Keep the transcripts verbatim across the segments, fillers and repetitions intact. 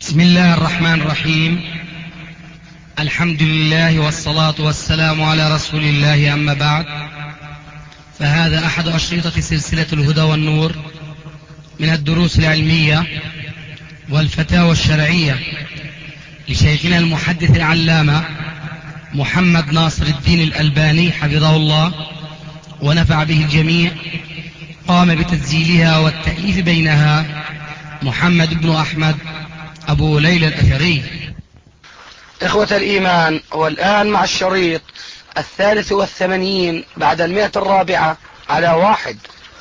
بسم الله الرحمن الرحيم. الحمد لله والصلاة والسلام على رسول الله، أما بعد، فهذا أحد أشرطة سلسلة الهدى والنور من الدروس العلمية والفتاوى الشرعية لشيخنا المحدث العلامة محمد ناصر الدين الألباني حفظه الله ونفع به الجميع. قام بتسجيلها والتأليف بينها محمد بن أحمد أبو ليلى الأثري. إخوة الإيمان، والآن مع الشريط الثالث والثمانين بعد المئة الرابعة على واحد.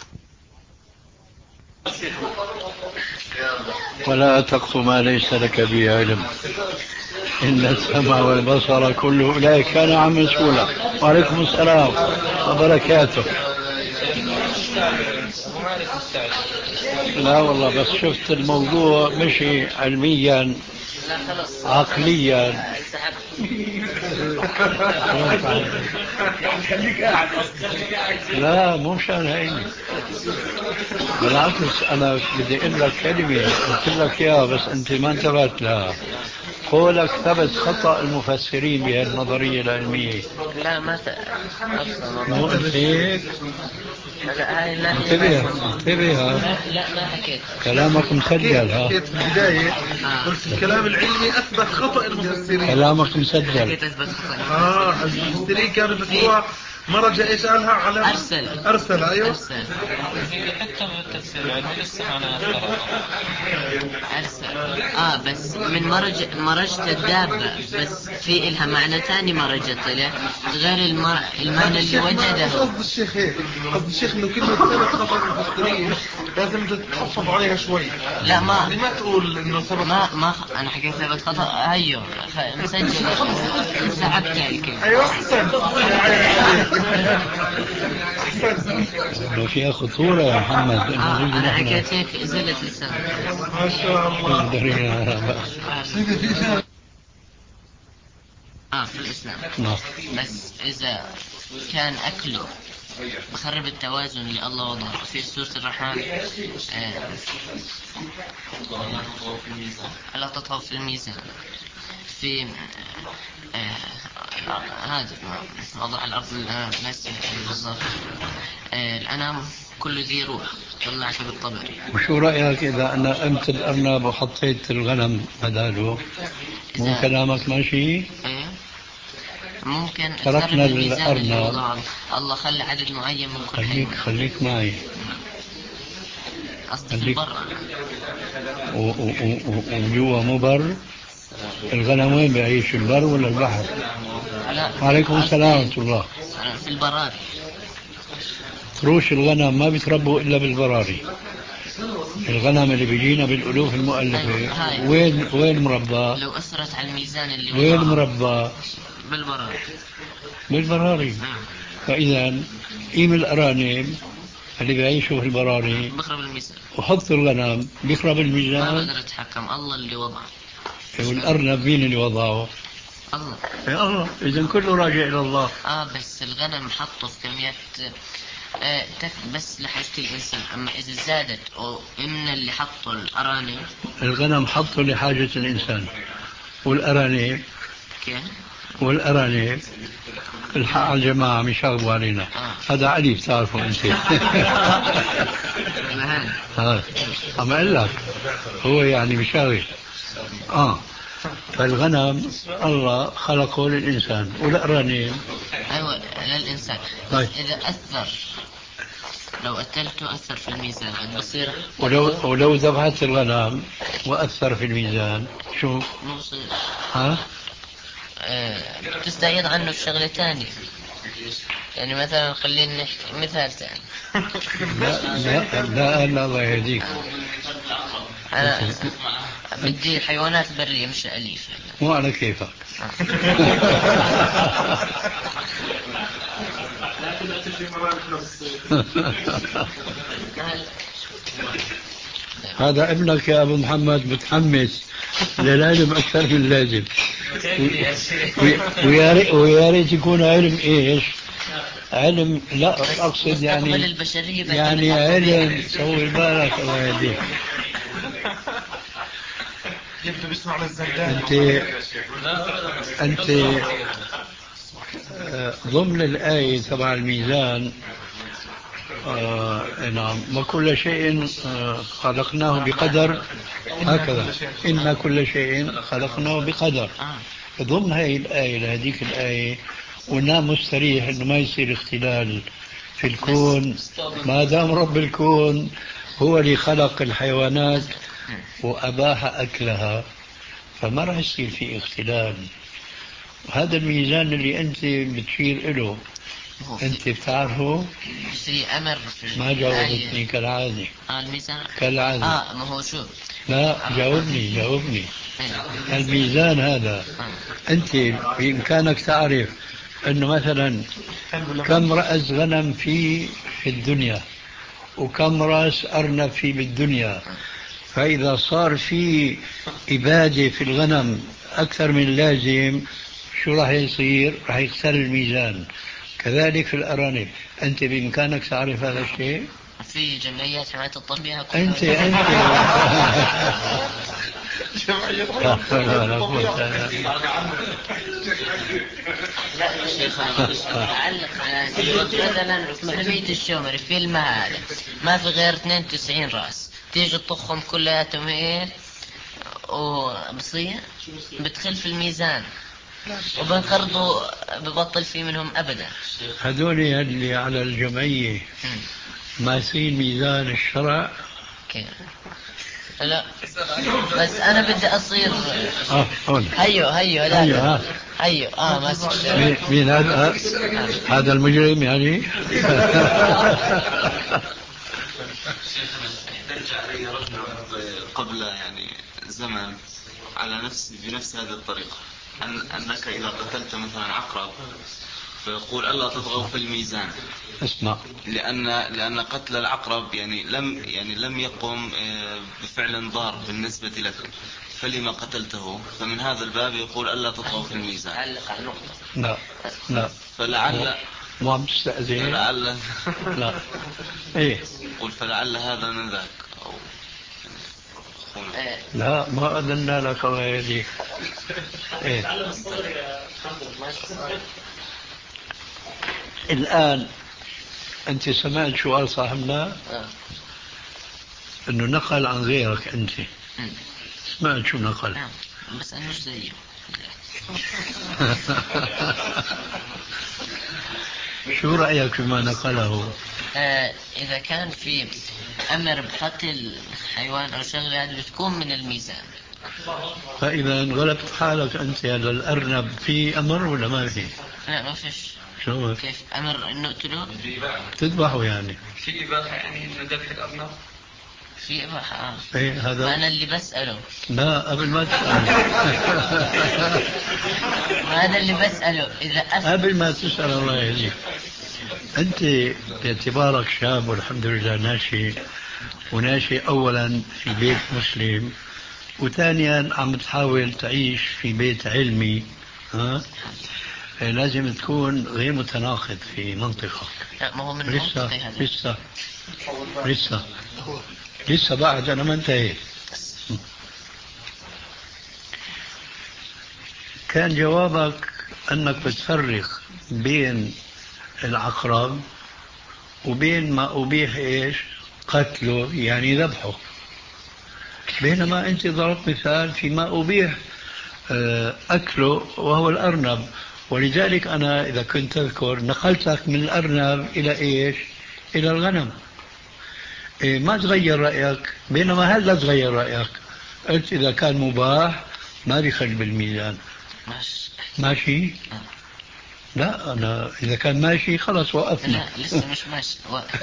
ولا تقف ما ليس لك به علم، إن السمع والبصر كل أولئك كان عنه مسؤولا. وعليكم السلام وبركاته. لا والله، بس شفت الموضوع مشي علميا عقليا. لا مو مشان هيك، بالعكس أنا بدي أقول لك كلمة قلت لك إياها بس أنت ما انتبهت لها. قولك ثبت خطأ المفسرين بهذه النظرية العلمية. لا ما مو هيك. انتبه انتبه. لا, لا ما حكيت. كلامك مسجل. ها حكيت في البداية قلت الكلام العلمي أثبت خطأ المفسرين. كلامك مسجل. حكيت أثبت خطأ اه المفسرين كانوا بيفسروها مرة جاء ايش قالها على أرسل أرسل أيوه أرسل حتى من التفسير العلمي لسه معنا أرسل آه بس من مرج مرجت الدابة، بس في إلها معنى ثاني مرجت له غير المر... المعنى اللي وجده. قصد الشيخ هيك، قصد الشيخ إنه كلمة ثبت خطأ المفسرين لازم تتحفظ عليها شوي. لا ما ما تقول إنه ثبت ما ما أنا حكيت ثبت خطأ. أيوه مسجل سحبت الكلمة. أيوه أحسن. لو فيها خطورة يا محمد. آه أنا حكيت هيك إزالة لسان. ما شاء الله. آه في الإسلام. نعم. بس إذا كان أكله بخرب التوازن اللي الله وضعه في سورة الرحمن. آه ألا تطغوا في الميزان في آه هذا وضع الأرض الناس بالضبط. آه الأنام كل ذي روح طلعك بالطبع. وشو رأيك إذا أنا أمت الأرنب وحطيت الغنم بداله؟ مو كلامك ماشي؟ إيه ممكن تركنا الأرنب. الله خلى عدد معين من كل خليك حيوان. خليك معي. قصدي في البر وجوا مو بر. الغنم وين بيعيش، البر ولا البحر؟ وعليكم السلام ورحمة الله. في البراري. قروش الغنم ما بيتربوا إلا بالبراري. الغنم اللي بيجينا بالألوف المؤلفة وين وين مربى؟ لو أثرت على الميزان اللي وين مربى؟ بالبراري. بالبراري. فإذا قيم الأرانب اللي بيعيشوا في البراري بخرب الميزان، وحط الغنم بيخرب الميزان. ما بقدر أتحكم، الله اللي وضعه. والأرنب مين اللي وضعه؟ الله. يا الله، إذا كله راجع إلى الله. آه بس الغنم حطه في كميات آه بس لحاجة الإنسان، أما إذا زادت أو من اللي حطه الأرانب. الغنم حطه لحاجة الإنسان، والأرانب كيف؟ والأرانب الحق على الجماعة مش يشاغبوا علينا. آه. هذا علي بتعرفه أنت. ها عم أقول لك هو يعني مشاغب. آه فالغنم الله خلقه للإنسان والأرانب أيوة للإنسان. طيب. إذا أثر لو أكلته أثر في الميزان بصير. ولو ولو ذبحت الغنم وأثر في الميزان شو؟ مصير. ها؟ أه تستعيد عنه الشغلة تانية. يعني مثلا خلينا نحكي مثال ثاني. لا لا لا لا الله يهديك. أنا بدي حيوانات برية مش أليفة. مو على كيفك. هذا ابنك يا أبو محمد متحمس للعلم أكثر من اللازم. ويا ريت يكون علم إيش؟ علم لا أقصد يعني يعني علم سوي بالك الله يهديك. يبدو بيسمع للزندان. أنت أنت آه، ضمن الآية تبع الميزان آه نعم وكل شيء آه خلقناه بقدر هكذا إن كل شيء خلقناه بقدر. ضمن هذه الآية لهذيك الآية ونام مستريح إنه ما يصير اختلال في الكون ما دام رب الكون هو اللي خلق الحيوانات وأباح أكلها فما راح يصير في اختلال. وهذا الميزان اللي أنت بتشير له أنت بتعرفه؟ في أمر في ما جاوبتني كالعادة. آه الميزان كالعادة. آه ما هو شو لا جاوبني جاوبني. الميزان هذا أنت بإمكانك تعرف أنه مثلا كم رأس غنم في في الدنيا وكم رأس أرنب في بالدنيا، فإذا صار في إبادة في الغنم أكثر من اللازم شو راح يصير؟ راح يختل الميزان. كذلك في الأرانب أنت بإمكانك تعرف هذا الشيء؟ في جمعيات حماية الطبيعة أنت أنت لا يا شيخ أنا أعلق على مثلا في محمية الشومري في المهالة ما في غير اثنين وتسعين رأس تيجي تطخهم كلياتهم هيك وبصير بتخل في الميزان وبنقرضوا ببطل في منهم أبدا. هذول اللي على الجمعية ماسين ميزان الشرع. كيف؟ لا بس أنا بدي أصير آه هون هيو هيو لا هيو ها هيو آه ماسك مين, مين هذا؟ هذا المجرم يعني. احتج علي رجل قبل يعني زمن على نفس بنفس هذه الطريقة أن أنك إذا قتلت مثلا عقرب فيقول ألا تطغوا في الميزان. اسمع لأن لأن قتل العقرب يعني لم يعني لم يقم بفعل ضار بالنسبة لك فلما قتلته فمن هذا الباب يقول ألا تطغوا في الميزان. علق على النقطة. لا لا فلعل مو عم تستأذن. فلعل لا ايه قل فلعل هذا من ذاك أو لا ما أذنا لك غيري. إيه؟ الآن أنت سمعت شو قال صاحبنا؟ أنه نقل عن غيرك أنت. سمعت شو نقل؟ بس أنا مش زيه. شو رأيك فيما نقله؟ آه إذا كان في أمر بقتل حيوان أو شغلة هذه بتكون من الميزان. فإذا انغلبت حالك أنت على الأرنب في أمر ولا ما في؟ لا ما فيش. شو؟ كيف أمر إنه نقتله؟ تذبحه يعني؟ في إباحة يعني إنه ذبح الأرنب؟ في إباحة آه. إيه هذا؟ ما أنا اللي بسأله. لا قبل ما تسأل. ما أنا اللي بسأله إذا أسأل. قبل ما تسأل الله يهديك. أنت باعتبارك شاب والحمد لله ناشئ وناشئ أولا في بيت مسلم وثانيا عم تحاول تعيش في بيت علمي ها لازم تكون غير متناقض في منطقك. لا ما هو من لسه هذا. لسه لسه لسه بعد أنا ما انتهيت. كان جوابك أنك بتفرق بين العقرب وبين ما أبيح إيش قتله يعني ذبحه، بينما أنت ضربت مثال فيما أبيح أكله وهو الأرنب. ولذلك أنا إذا كنت تذكر نقلتك من الأرنب إلى إيش إلى الغنم. إيه ما تغير رأيك، بينما هل لا تغير رأيك قلت إذا كان مباح ما بيخل بالميزان. ماشي ماشي. لا أنا إذا كان ماشي خلاص وقفنا. لا لسه مش ماشي.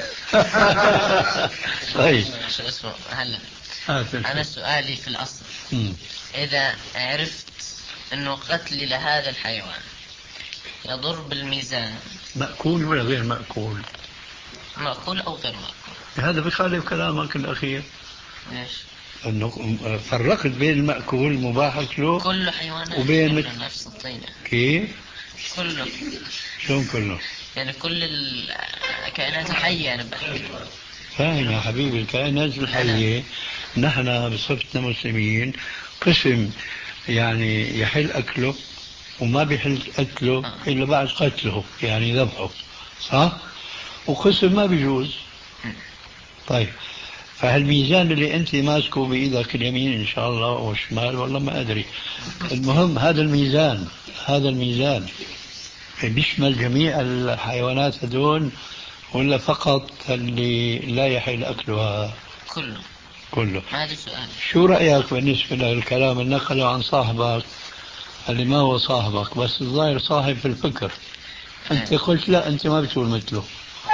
طيب شو اسمه هلا آه أنا سؤالي في الأصل م. إذا عرفت إنه قتلي لهذا الحيوان يضر بالميزان مأكول ولا غير مأكول؟ مأكول أو غير مأكول. هذا بخالف كلامك الأخير. ليش؟ أنه فرقت بين المأكول المباح أكله كل حيوانات وبين كله نفس الطينة. كيف؟ كله. شلون كله؟ يعني كل الكائنات الحية أنا بحكي. فاهم يا حبيبي الكائنات الحية نحن بصفتنا مسلمين قسم يعني يحل أكله وما بيحل أكله إلا بعد قتله يعني ذبحه، صح؟ وقسم ما بيجوز. طيب، فهالميزان اللي أنت ماسكه بإيدك اليمين إن شاء الله أو الشمال والله ما أدري، المهم هذا الميزان هذا الميزان بيشمل جميع الحيوانات هدول ولا فقط اللي لا يحل أكلها؟ كله كله. هذا سؤال. شو رأيك بالنسبة للكلام اللي نقله عن صاحبك اللي ما هو صاحبك بس الظاهر صاحب في الفكر؟ أنت قلت لا أنت ما بتقول مثله.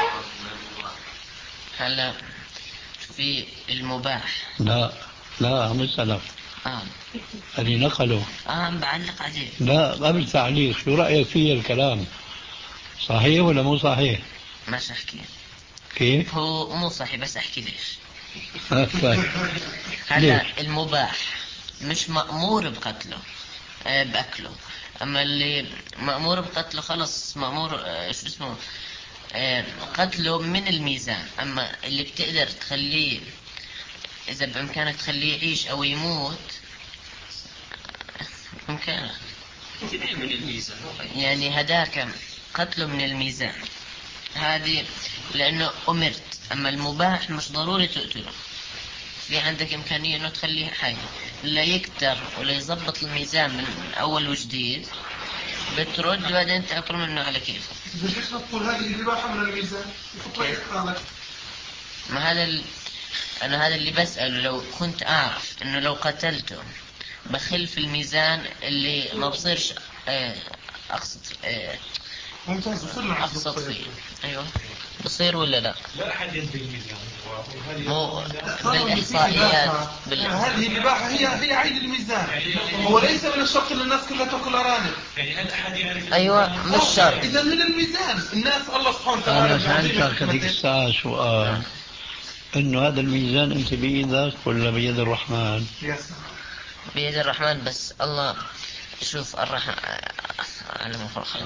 هلا في المباح. لا لا عم اسألك. آه. اللي نقله. آه بعلق عليه. لا قبل تعليق، شو رأيك فيه الكلام؟ صحيح ولا مو صحيح؟ مش أحكي. كيف؟ هو مو صحيح بس أحكي ليش. طيب. هلا المباح مش مأمور بقتله آه بأكله، أما اللي مأمور بقتله خلص مأمور آه شو اسمه آه قتله من الميزان. أما اللي بتقدر تخليه إذا بإمكانك تخليه يعيش أو يموت بإمكانك من الميزان، يعني هداك قتله من الميزان هذه لأنه أمرت. أما المباح مش ضروري تقتله، في عندك إمكانية أنه تخليه حي لا يكتر ولا يضبط الميزان من أول وجديد، بترد بعدين تأكل منه على كيف. ليش نقول هذه الإباحة من الميزان؟ ما هذا ال... أنا هذا اللي بسأله، لو كنت أعرف أنه لو قتلته بخل في الميزان اللي ما بصيرش أقصد ممتاز أقصد فيه. أيوة بصير ولا لا؟ لا أحد ينتهي الميزان. مو بالإحصائيات بال... هذه الإباحة هي هي عين الميزان. هو ليس من الشرط أن الناس كلها تأكل أرانب. يعني هل أحد يعرف؟ أيوة مش شرط. إذا من الميزان الناس الله سبحانه وتعالى. أنا سألتك هذيك الساعة سؤال إنه هذا الميزان أنت بإيدك ولا بيد الرحمن؟ بيد الرحمن، بس الله شوف الرحمن على ما فرق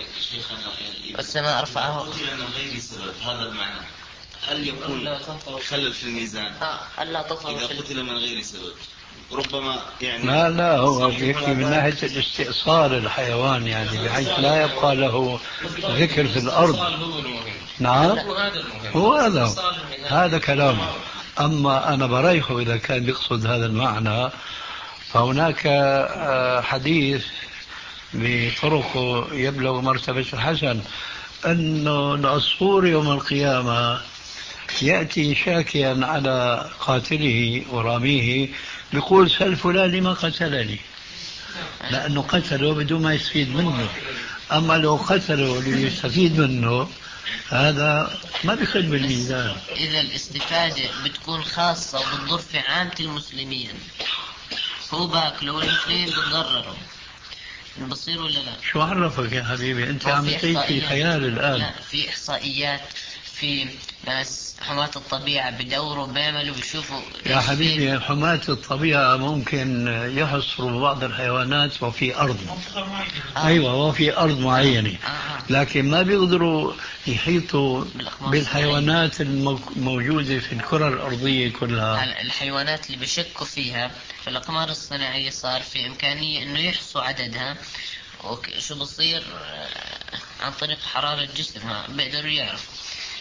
والسماء رفعه من غير سبب. هذا المعنى هل يكون خلل في الميزان ألا إذا قتل من غير سبب؟ ربما يعني لا لا هو يكفي من ناحية الاستئصال الحيوان يعني بحيث لا يبقى له ذكر في الأرض. نعم هو هذا هذا كلامه. أما أنا بريحه إذا كان يقصد هذا المعنى، فهناك حديث بطرقه يبلغ مرتبة الحسن أنه العصفور يوم القيامة يأتي شاكيا على قاتله وراميه بيقول سل فلان لما قتلني، لأنه قتله بدون ما يستفيد منه. أما لو قتله ليستفيد منه هذا ما بيخل بالميزان. إذا الاستفادة بتكون خاصة وبتضر في عامة المسلمين، هو باكله والمسلمين بتضرروا، بصير ولا لا؟ شو عرفك يا حبيبي أنت عم تعيش في خيال الآن. لا في إحصائيات، في ناس حماة الطبيعة بدوروا بيعملوا بيشوفوا يا حبيبي حماة الطبيعة ممكن يحصروا بعض الحيوانات وفي أرض آه. أيوة وفي أرض معينة آه. لكن ما بيقدروا يحيطوا بالحيوانات الموجودة في الكرة الأرضية كلها. الحيوانات اللي بيشكوا فيها في الأقمار الصناعية صار في إمكانية إنه يحصوا عددها، وشو بصير عن طريق حرارة جسمها بيقدروا يعرفوا.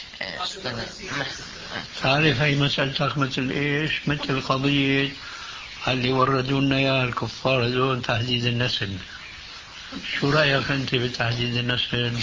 تعرف هي مسألتك مثل إيش؟ مثل قضية اللي وردوا لنا يا الكفار دون تحديد النسل. شو رأيك أنت بتحديد النسل؟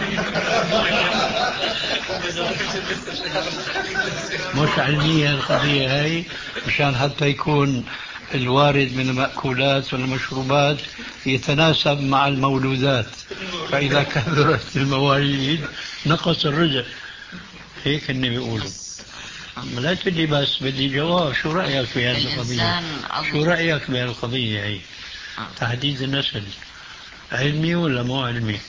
مش علمية القضية هاي، مشان حتى يكون الوارد من المأكولات والمشروبات يتناسب مع المولودات، فإذا كثرت المواليد نقص الرزق. هيك اللي بيقولوا. لا تدي بس بدي جواب. شو رأيك في هذه القضية؟ شو رأيك بهالقضية هي؟ تحديد النسل علمي ولا مو علمي؟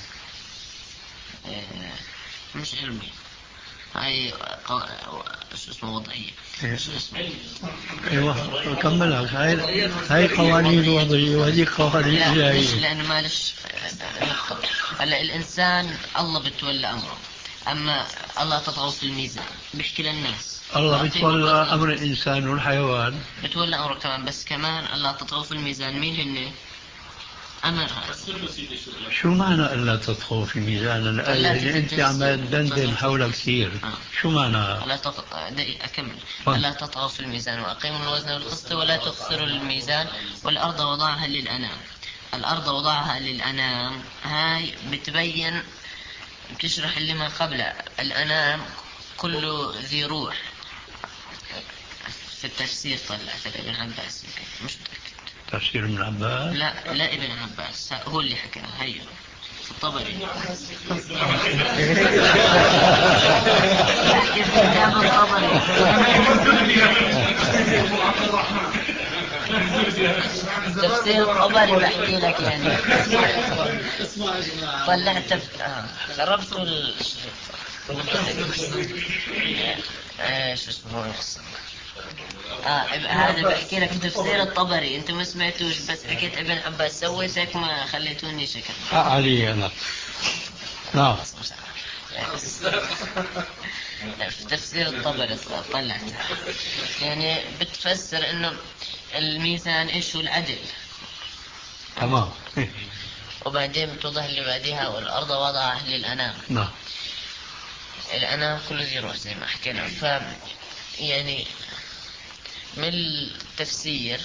مش علمي، هاي قو... شو اسمه وضعية. شو اسمه؟ ايوه كملها. هاي هاي قوانين وضعية وهذه قوانين جاية. لأنه معلش هلا الإنسان الله بتولى أمره، أما الله تطغوا في الميزان بيحكي للناس الله بتولى أمر الإنسان والحيوان، بتولى أمره كمان، بس كمان الله تطغوا في الميزان. مين هن أمر هذا؟ شو معنى ألا تطغوا في الميزان؟ الآية اللي أنت عمال دندن حولها كثير، شو معنى؟ ألا تطغوا، أكمل. ألا تطغوا في الميزان وأقيموا الوزن والقسط ولا تخسروا الميزان والأرض وضعها للأنام. الأرض وضعها للأنام هاي بتبين، بتشرح اللي ما قبلها. الأنام كله ذي روح. في التفسير طلعت ابن عباس، مش متأكد. تفسير ابن عباس؟ لا لا ابن عباس هو اللي حكى، هي في الطبري. بحكي في كتاب الطبري. تفسير الطبري بحكي لك يعني. طلعت آه. خربت ال ايش اسمه اه هذا بحكي لك تفسير الطبري، انت ما سمعتوش، بس حكيت ابن عباس، سويت هيك ما خليتوني شكل. آه علي انا. نعم. في تفسير الطبري طلعت يعني بتفسر انه الميزان ايش هو؟ العدل. تمام. وبعدين بتوضح اللي بعدها والارض وضعها للانام. نعم. الانام كله ذي روح زي ما حكينا. ف يعني من التفسير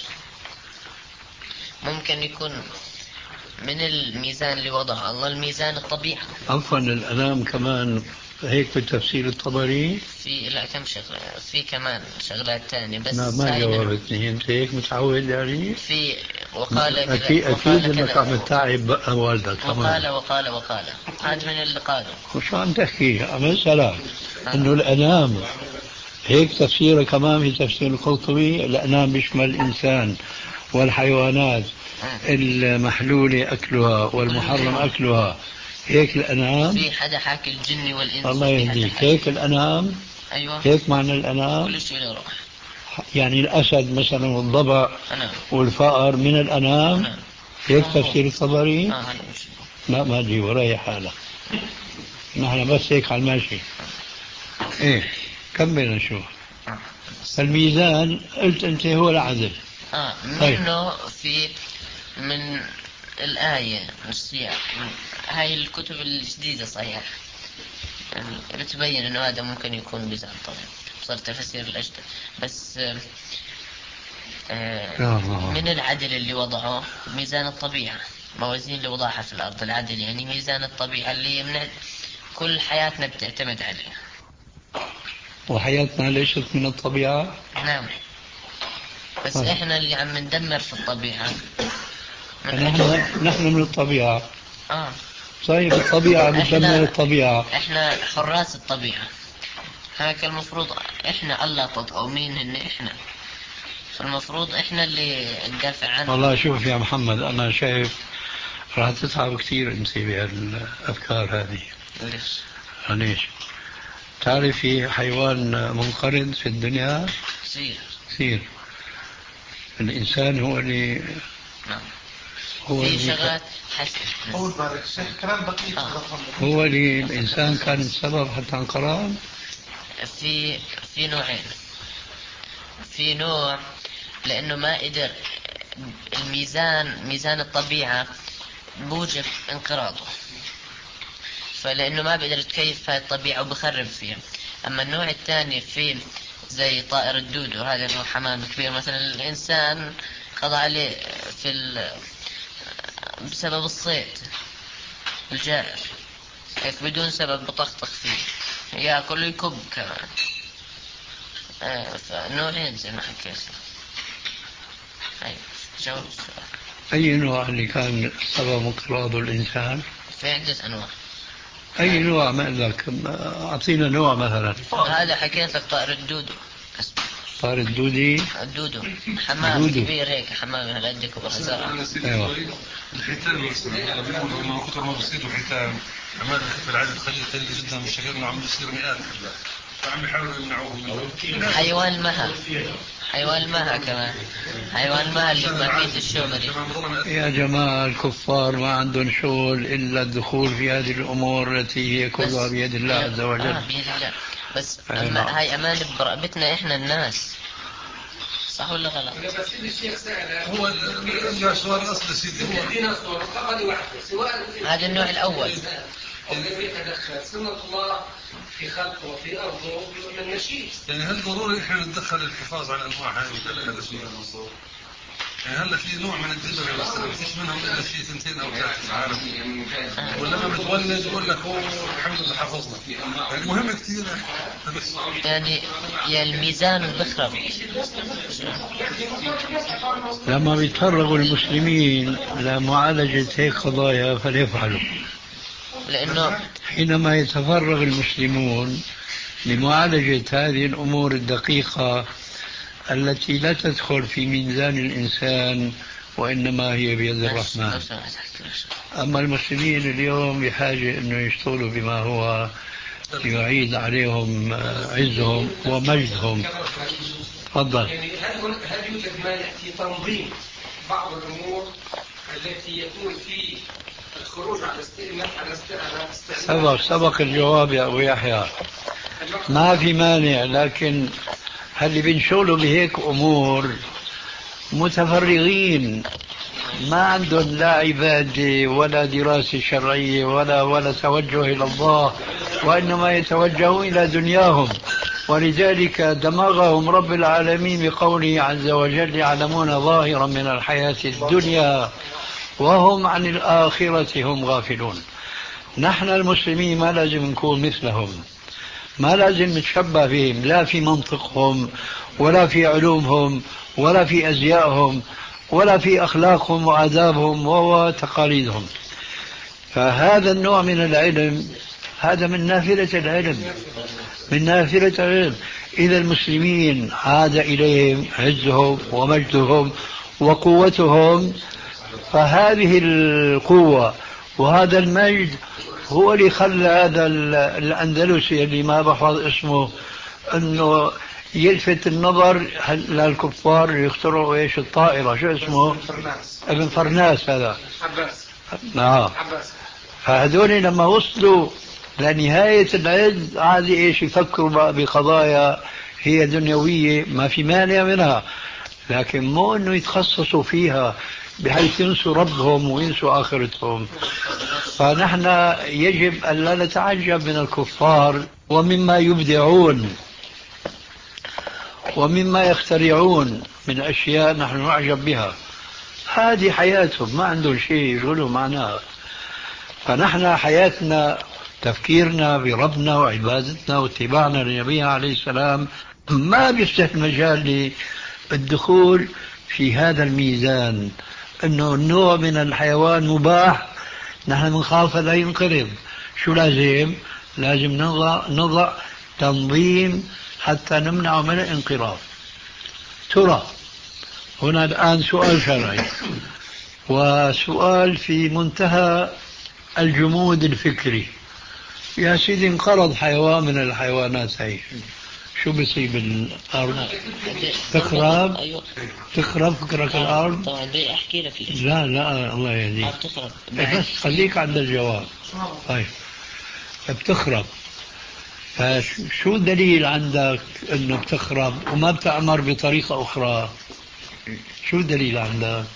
ممكن يكون من الميزان اللي وضع الله الميزان الطبيعة. عفوا الأنام كمان هيك في تفسير الطبري؟ في لا كم شغلة، في كمان شغلات تانية بس لا ما جاوبتني. انت هيك متعود يعني؟ في وقال أكيد أكيد انك عم تتعب والدك. وقال وقال وقال هذا من اللي قاله. وشو عم تحكي؟ عم اسألك انه الأنام هيك تفسيره كمان في تفسير القرطبي. الأنام بيشمل الإنسان والحيوانات المحلولة أكلها والمحرم أكلها، هيك الأنام. في حدا حاكي الجن والإنس. الله يهديك، هيك الأنام. أيوة. هيك معنى الأنام. كل شيء له روح. يعني الأسد مثلا والضبع أنام. والفأر من الأنام. أنام. هيك تفسير الطبري. آه لا ما أدري وراي حالة، نحن بس هيك على الماشي. إيه كمل نشوف. الميزان قلت أنت هو العدل. آه منه في من الآية من السياق، هاي الكتب الجديدة صحيح يعني بتبين إنه هذا ممكن يكون ميزان طبعا، صار تفسير الأجداد. بس آه من العدل اللي وضعه ميزان الطبيعة، موازين اللي وضعها في الأرض. العدل يعني ميزان الطبيعة اللي من كل حياتنا بتعتمد عليه. وحياتنا ليست من الطبيعة. نعم بس آه. إحنا اللي عم ندمر في الطبيعة. نحن نحن من الطبيعة. آه. طيب الطبيعة بتدمر الطبيعة. إحنا حراس الطبيعة، هيك المفروض إحنا ألا تطغوا. مين هن إحنا؟ فالمفروض إحنا اللي ندافع عنه. والله شوف يا محمد، أنا شايف راح تتعب كثير أنت بهالأفكار هذه. ليش؟ ليش؟ تعرف في حيوان منقرض في الدنيا كثير كثير. الإنسان هو اللي نعم. هو في اللي شغلات حسن كلام دقيق. آه. هو اللي الإنسان كان السبب حتى انقراض. في في نوعين. في نوع لأنه ما قدر الميزان، ميزان الطبيعة بوجب انقراضه، فلأنه ما بيقدر يتكيف هاي الطبيعة وبخرب فيها. أما النوع الثاني في زي طائر الدودو، هذا نوع حمام كبير مثلا، الإنسان قضى عليه في بسبب الصيد الجائر هيك بدون سبب بطخطخ فيه ياكل ويكب كمان. آه فنوعين زي ما حكيت. أيوة جاوب السؤال. أي نوع اللي كان سبب انقراض الإنسان؟ في عدة أنواع. أي نوع ما لك؟ أعطينا نوع مثلا. هذا حكيت لك طائر الدودو. طائر الدودي. الدودو حمام دودو. كبير هيك، حمام هالقد كبر هزار. أيوة. الحيتان مثلا بيقولوا انه كثر ما بيصيدوا حيتان عمال في العدد قليل قليل جدا من الشجر انه عم بيصير مئات كلها، فعم يحاولوا يمنعوه منه. حيوان المها، حيوان المها كمان، حيوان المها اللي بمحيط الشومري. يا جماعة الكفار ما عندهم شغل إلا الدخول في هذه الأمور التي هي كلها بيد الله عز وجل. آه بيد الله. بس أما هاي أمان برقبتنا إحنا الناس، صح ولا غلط؟ هو السؤال الأصلي سيدي هو هذا النوع الأول. سنة الله في خلقه وفي أرضه من نشيط. يعني هل ضروري إحنا نتدخل الحفاظ على الأنواع هذه الأدبية؟ يعني هلا في نوع من الدببة بس ما فيش منهم إلا شيء سنتين أو ثلاثة في العالم، ولما بتولد يقول لك هو الحمد لله حفظنا. يعني مهم كثير يعني يا الميزان بخرب. لما بيتفرغوا المسلمين لمعالجة هيك قضايا فليفعلوا، لأنه حينما يتفرغ المسلمون لمعالجة هذه الأمور الدقيقة التي لا تدخل في ميزان الإنسان وإنما هي بيد الرحمن. أما المسلمين اليوم بحاجة أنه يشتغلوا بما هو يعيد عليهم عزهم ومجدهم. تفضل. يعني هل يوجد مانع في تنظيم بعض الأمور التي يكون في الخروج على استئناف سبق سبق الجواب يا أبو يحيى، ما في مانع، لكن هل بنشغلوا بهيك أمور متفرغين ما عندهم لا عبادة ولا دراسة شرعية ولا ولا توجه إلى الله، وإنما يتوجهون إلى دنياهم، ولذلك دمغهم رب العالمين بقوله عز وجل يعلمون ظاهرا من الحياة الدنيا وهم عن الآخرة هم غافلون. نحن المسلمين ما لازم نكون مثلهم، ما لازم نتشبه بهم، لا في منطقهم ولا في علومهم ولا في أزيائهم ولا في أخلاقهم وآدابهم وتقاليدهم. فهذا النوع من العلم هذا من نافلة العلم، من نافلة العلم. إذا المسلمين عاد إليهم عزهم ومجدهم وقوتهم، فهذه القوة وهذا المجد هو اللي خلى هذا الأندلسي اللي ما بحفظ اسمه أنه يلفت النظر للكفار يخترعوا ايش الطائرة، شو اسمه؟ فرناس. ابن فرناس هذا عباس. نعم. فهذول لما وصلوا لنهاية العز عاد ايش يفكروا بقضايا هي دنيوية ما في مانع منها، لكن مو انه يتخصصوا فيها بحيث ينسوا ربهم وينسوا آخرتهم. فنحن يجب أن لا نتعجب من الكفار ومما يبدعون ومما يخترعون من أشياء نحن نعجب بها. هذه حياتهم، ما عندهم شيء يشغلوا معناها. فنحن حياتنا تفكيرنا بربنا وعبادتنا واتباعنا للنبي عليه السلام ما بيفتح مجال للدخول في هذا الميزان، انه النوع من الحيوان مباح نحن بنخاف لا ينقرض. شو لازم؟ لازم نضع, نضع تنظيم حتى نمنع من الانقراض. ترى هنا الآن سؤال شرعي وسؤال في منتهى الجمود الفكري. يا سيدي انقرض حيوان من الحيوانات هاي، شو بيصيب الأرض؟ تخرب تخرب فكرك الأرض؟ طبعا بدي أحكي لك ليش. لا لا الله يهديك، بس خليك عند الجواب. طيب بتخرب، فشو الدليل عندك انه بتخرب وما بتأمر بطريقة أخرى؟ شو الدليل عندك؟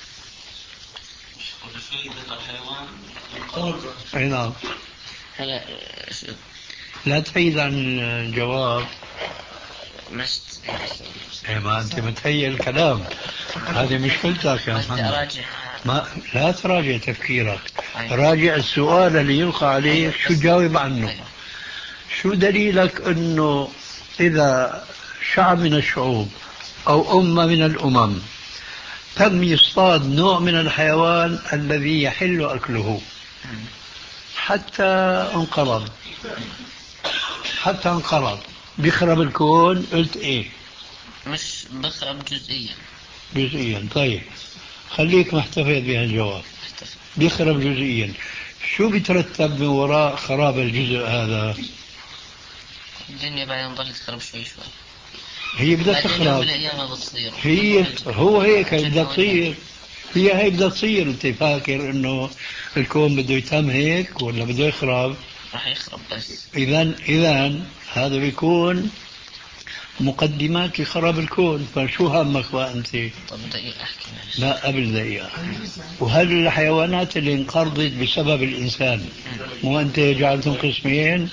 أي نعم. هلا لا تحيد عن الجواب. مشت إيه ما أنت متهيئ الكلام، هذه مشكلتك يا محمد. ما لا تراجع تفكيرك، راجع السؤال اللي يلقى عليك شو تجاوب عنه. شو دليلك أنه إذا شعب من الشعوب أو أمة من الأمم تم يصطاد نوع من الحيوان الذي يحل أكله حتى انقرض حتى انقرض بيخرب الكون، قلت إيه؟ مش بخرب جزئيا. جزئيا. طيب خليك محتفظ بهالجواب. بيخرب جزئيا، شو بيترتب من وراء خراب الجزء هذا؟ الدنيا بعدين ضلت تخرب شوي شوي. هي بدها تخرب، هي هو هيك بدها تصير، هي هيك بدها تصير. انت فاكر انه الكون بده يتم هيك ولا بده يخرب؟ راح يخرب بس. إذا إذا هذا بيكون مقدمات لخراب الكون، فشو همك بقى أنت؟ طب دقيقة أحكي معلش. لا قبل دقيقة. وهل الحيوانات اللي انقرضت بسبب الإنسان مو أنت جعلتهم قسمين؟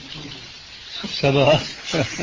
سبب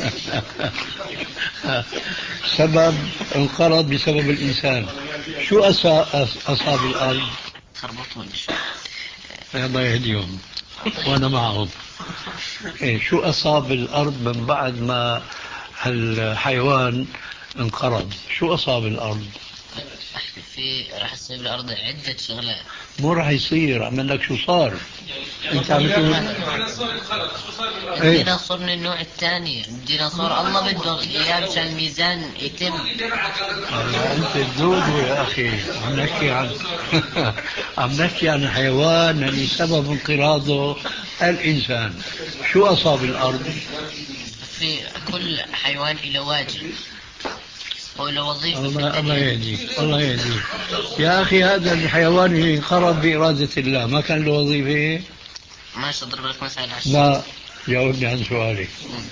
سبب انقرض بسبب الإنسان. شو أصاب الأرض؟ خربطوني. الله يهديهم وأنا معهم. إيه شو أصاب الأرض من بعد ما الحيوان انقرض؟ شو أصاب الأرض؟ في راح تصير بالأرض عدة شغلات. مو راح يصير، عمل لك شو صار؟ انت عم تقول الديناصور من النوع الثاني، الديناصور الله بده اياه مشان الميزان يتم. انت تزودوا يا اخي، عم نحكي عن عم نحكي عن حيوان اللي سبب انقراضه الانسان. شو اصاب الارض؟ في كل حيوان له واجب وله وظيفة. الله الله يهديك الله يهديك يا اخي. هذا الحيوان اللي انقرض بإرادة الله ما كان له وظيفة؟ ماشي اضرب لك مثال عشان. لا جاوبني عن سؤالي.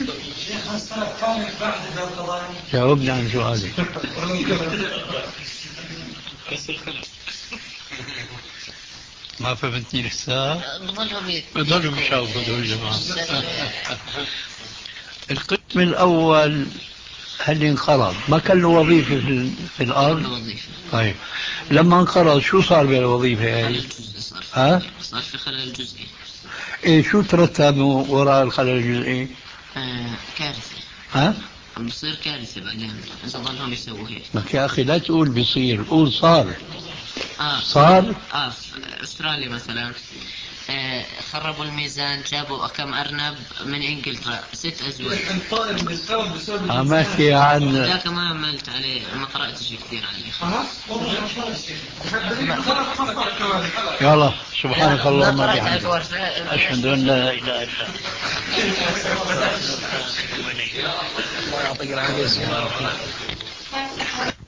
جاوبني عن سؤالي. ما فهمتني لسه؟ بضلهم بضلهم يشاوفوا هذول الجماعة. القسم الأول هل انقرض ما كان له وظيفة في, في الأرض؟ طيب لما انقرض شو صار بالوظيفة هاي؟ ها؟ صار في خلل جزئي. إيه شو ترتب وراء الخلل الجزئي؟ آه كارثة. ها؟ عم بصير كارثة بعدين إذا ضلهم يسووا هيك. لك يا أخي لا تقول بيصير، قول صار. آه صار؟ آه في أستراليا مثلا آه خربوا الميزان، جابوا كم أرنب من إنجلترا ست أزواج. عم أحكي عن ذاك ما عملت عليه، ما قرأت شيء كثير عليه. يلا سبحانك اللهم وبحمدك أشهد أن لا إله إلا أنت. الله يعطيك العافية.